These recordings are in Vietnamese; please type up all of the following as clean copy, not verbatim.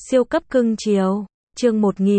Siêu cấp cưng chiều. Chương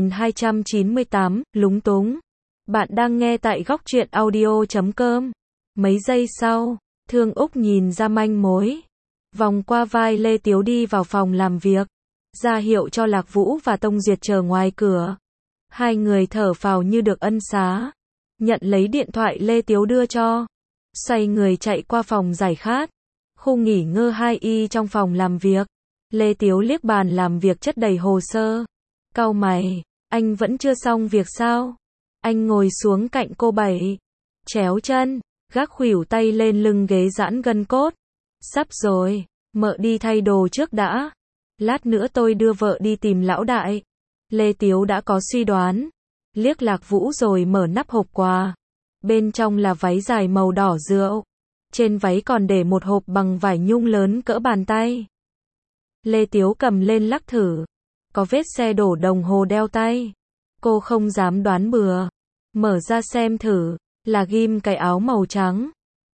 1298, lúng túng. Bạn đang nghe tại góc truyện audio.com. Mấy giây sau, Thương Úc nhìn ra manh mối. Vòng qua vai Lê Tiếu đi vào phòng làm việc. Ra hiệu cho Lạc Vũ và Tông Duyệt chờ ngoài cửa. Hai người thở phào như được ân xá. Nhận lấy điện thoại Lê Tiếu đưa cho. Xoay người chạy qua phòng giải khát. Khu nghỉ ngơi 2Y trong phòng làm việc. Lê Tiếu liếc bàn làm việc chất đầy hồ sơ. Cau mày, anh vẫn chưa xong việc sao? Anh ngồi xuống cạnh cô Bảy. Chéo chân, gác khuỷu tay lên lưng ghế giãn gân cốt. Sắp rồi, mợ đi thay đồ trước đã. Lát nữa tôi đưa vợ đi tìm lão đại. Lê Tiếu đã có suy đoán. Liếc Lạc Vũ rồi mở nắp hộp quà. Bên trong là váy dài màu đỏ rượu. Trên váy còn để một hộp bằng vải nhung lớn cỡ bàn tay. Lê Tiếu cầm lên lắc thử. Có vết xe đổ đồng hồ đeo tay. Cô không dám đoán bừa. Mở ra xem thử, là ghim cái áo màu trắng.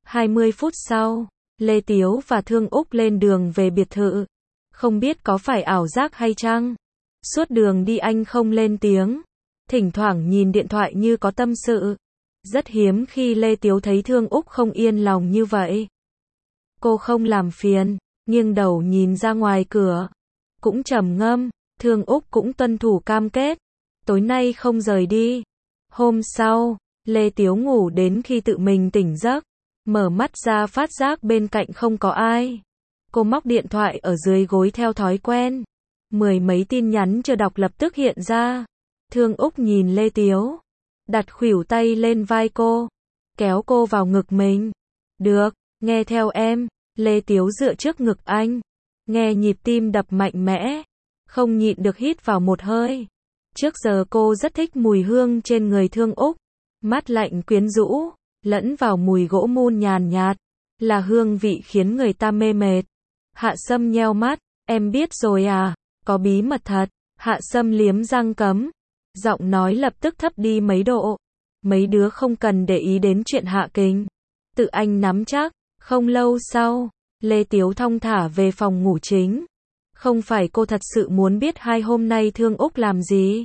20 phút sau, Lê Tiếu và Thương Úc lên đường về biệt thự. Không biết có phải ảo giác hay chăng? Suốt đường đi anh không lên tiếng. Thỉnh thoảng nhìn điện thoại như có tâm sự. Rất hiếm khi Lê Tiếu thấy Thương Úc không yên lòng như vậy. Cô không làm phiền, nghiêng đầu nhìn ra ngoài cửa. Cũng trầm ngâm, Thương Úc cũng tuân thủ cam kết. Tối nay không rời đi. Hôm sau, Lê Tiếu ngủ đến khi tự mình tỉnh giấc. Mở mắt ra phát giác bên cạnh không có ai. Cô móc điện thoại ở dưới gối theo thói quen. 10 mấy tin nhắn chưa đọc lập tức hiện ra. Thương Úc nhìn Lê Tiếu. Đặt khuỷu tay lên vai cô. Kéo cô vào ngực mình. Được, nghe theo em. Lê Tiếu dựa trước ngực anh. Nghe nhịp tim đập mạnh mẽ. Không nhịn được hít vào một hơi. Trước giờ cô rất thích mùi hương trên người Thương Úc. Mát lạnh quyến rũ, lẫn vào mùi gỗ mun nhàn nhạt. Là hương vị khiến người ta mê mệt. Hạ Sâm nheo mắt. Em biết rồi à, có bí mật thật. Hạ Sâm liếm răng cấm. Giọng nói lập tức thấp đi mấy độ. Mấy đứa không cần để ý đến chuyện Hạ Kình. Tự anh nắm chắc. Không lâu sau, Lê Tiếu thong thả về phòng ngủ chính. Không phải cô thật sự muốn biết hai hôm nay Thương Úc làm gì.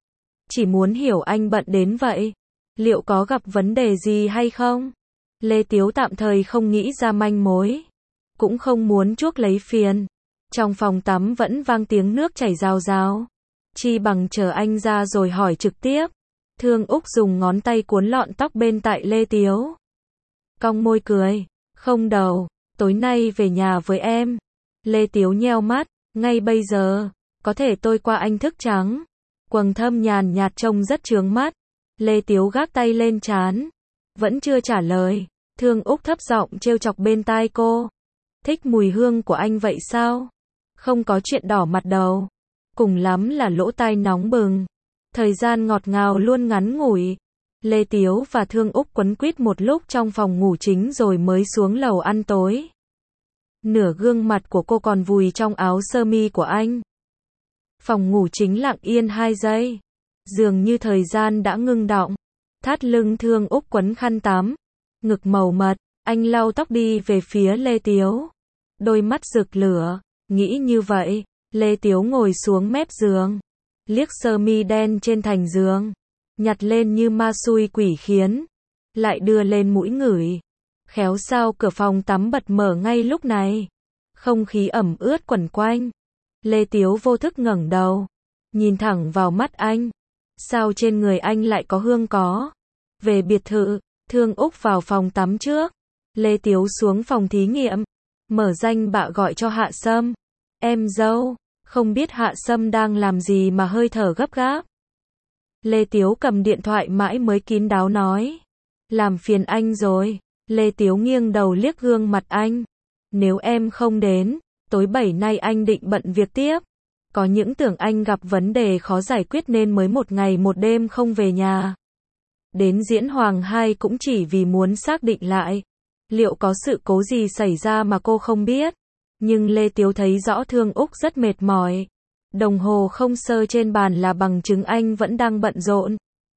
Chỉ muốn hiểu anh bận đến vậy. Liệu có gặp vấn đề gì hay không? Lê Tiếu tạm thời không nghĩ ra manh mối. Cũng không muốn chuốc lấy phiền. Trong phòng tắm vẫn vang tiếng nước chảy rào rào. Chi bằng chờ anh ra rồi hỏi trực tiếp. Thương Úc dùng ngón tay cuốn lọn tóc bên tai Lê Tiếu. Cong môi cười. Không đâu, tối nay về nhà với em. Lê Tiếu nheo mắt. Ngay bây giờ, có thể tôi qua anh thức trắng. Quầng thâm nhàn nhạt trông rất chướng mắt. Lê Tiếu gác tay lên trán. Vẫn chưa trả lời. Thương Úc thấp giọng trêu chọc bên tai cô. Thích mùi hương của anh vậy sao? Không có chuyện đỏ mặt đâu. Cùng lắm là lỗ tai nóng bừng. Thời gian ngọt ngào luôn ngắn ngủi. Lê Tiếu và Thương Úc quấn quýt một lúc trong phòng ngủ chính rồi mới xuống lầu ăn tối. Nửa gương mặt của cô còn vùi trong áo sơ mi của anh. Phòng ngủ chính lặng yên 2 giây. Dường như thời gian đã ngưng đọng. Thắt lưng Thương Úc quấn khăn tắm. Ngực màu mật, anh lau tóc đi về phía Lê Tiếu. Đôi mắt rực lửa, nghĩ như vậy, Lê Tiếu ngồi xuống mép giường. Liếc sơ mi đen trên thành giường. Nhặt lên như ma xui quỷ khiến. Lại đưa lên mũi ngửi. Khéo sao cửa phòng tắm bật mở ngay lúc này. Không khí ẩm ướt quẩn quanh. Lê Tiếu vô thức ngẩng đầu. Nhìn thẳng vào mắt anh. Sao trên người anh lại có hương có? Về biệt thự, Thương Úc vào phòng tắm trước. Lê Tiếu xuống phòng thí nghiệm. Mở danh bạ gọi cho Hạ Sâm. Em dâu, không biết Hạ Sâm đang làm gì mà hơi thở gấp gáp. Lê Tiếu cầm điện thoại mãi mới kín đáo nói. Làm phiền anh rồi. Lê Tiếu nghiêng đầu liếc gương mặt anh. Nếu em không đến, tối 7 nay anh định bận việc tiếp. Có những tưởng anh gặp vấn đề khó giải quyết nên mới 1 ngày 1 đêm không về nhà. Đến Diễn Hoàng 2 cũng chỉ vì muốn xác định lại. Liệu có sự cố gì xảy ra mà cô không biết. Nhưng Lê Tiếu thấy rõ Thương Úc rất mệt mỏi. Đồng hồ không sơ trên bàn là bằng chứng anh vẫn đang bận rộn.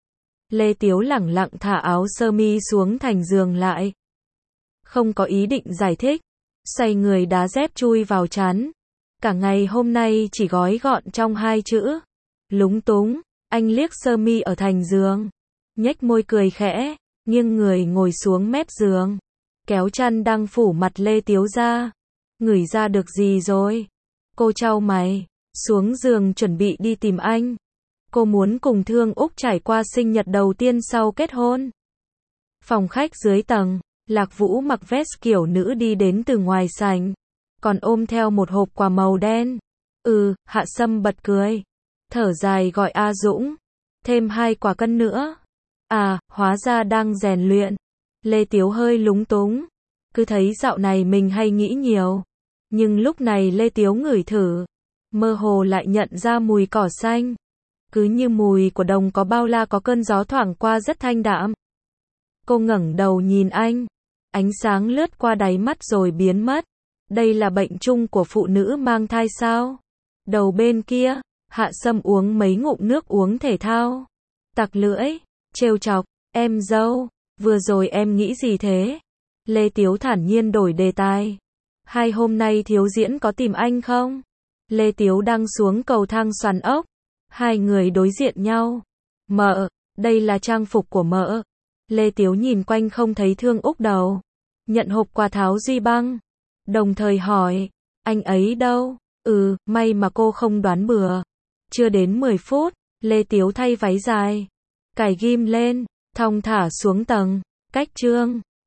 Lê Tiếu lẳng lặng thả áo sơ mi xuống thành giường lại. Không có ý định giải thích. Xoay người đá dép chui vào chắn. cả ngày hôm nay chỉ gói gọn trong 2 chữ. Lúng túng, anh liếc sơ mi ở thành giường, nhếch môi cười khẽ, nghiêng người ngồi xuống mép giường, kéo chăn đang phủ mặt Lê Tiếu ra. Ngửi ra được gì rồi? Cô chau mày, xuống giường chuẩn bị đi tìm anh. Cô muốn cùng Thương Úc trải qua sinh nhật đầu tiên sau kết hôn. Phòng khách dưới tầng, Lạc Vũ mặc vest kiểu nữ đi đến từ ngoài sảnh, còn ôm theo một hộp quà màu đen. Hạ Sâm bật cười, thở dài gọi A Dũng, thêm 2 quả cân nữa. À, hóa ra đang rèn luyện. Lê Tiếu hơi lúng túng, cứ thấy dạo này mình hay nghĩ nhiều. Nhưng lúc này Lê Tiếu ngửi thử, mơ hồ lại nhận ra mùi cỏ xanh. Cứ như mùi của đồng có bao la có cơn gió thoảng qua rất thanh đạm. Cô ngẩng đầu nhìn anh, ánh sáng lướt qua đáy mắt rồi biến mất. Đây là bệnh chung của phụ nữ mang thai sao? Đầu bên kia, Hạ Sâm uống mấy ngụm nước uống thể thao. Tặc lưỡi, trêu chọc, em dâu, vừa rồi em nghĩ gì thế? Lê Tiếu thản nhiên đổi đề tài. Hai hôm nay Thiếu Diễn có tìm anh không? Lê Tiếu đang xuống cầu thang xoắn ốc. Hai người đối diện nhau. Mợ, đây là trang phục của mợ. Lê Tiếu nhìn quanh không thấy Thương Úc đâu. Nhận hộp quà tháo duy băng. Đồng thời hỏi, anh ấy đâu? May mà cô không đoán bừa. Chưa đến 10 phút, Lê Tiếu thay váy dài, cài ghim lên, thong thả xuống tầng, cách trương.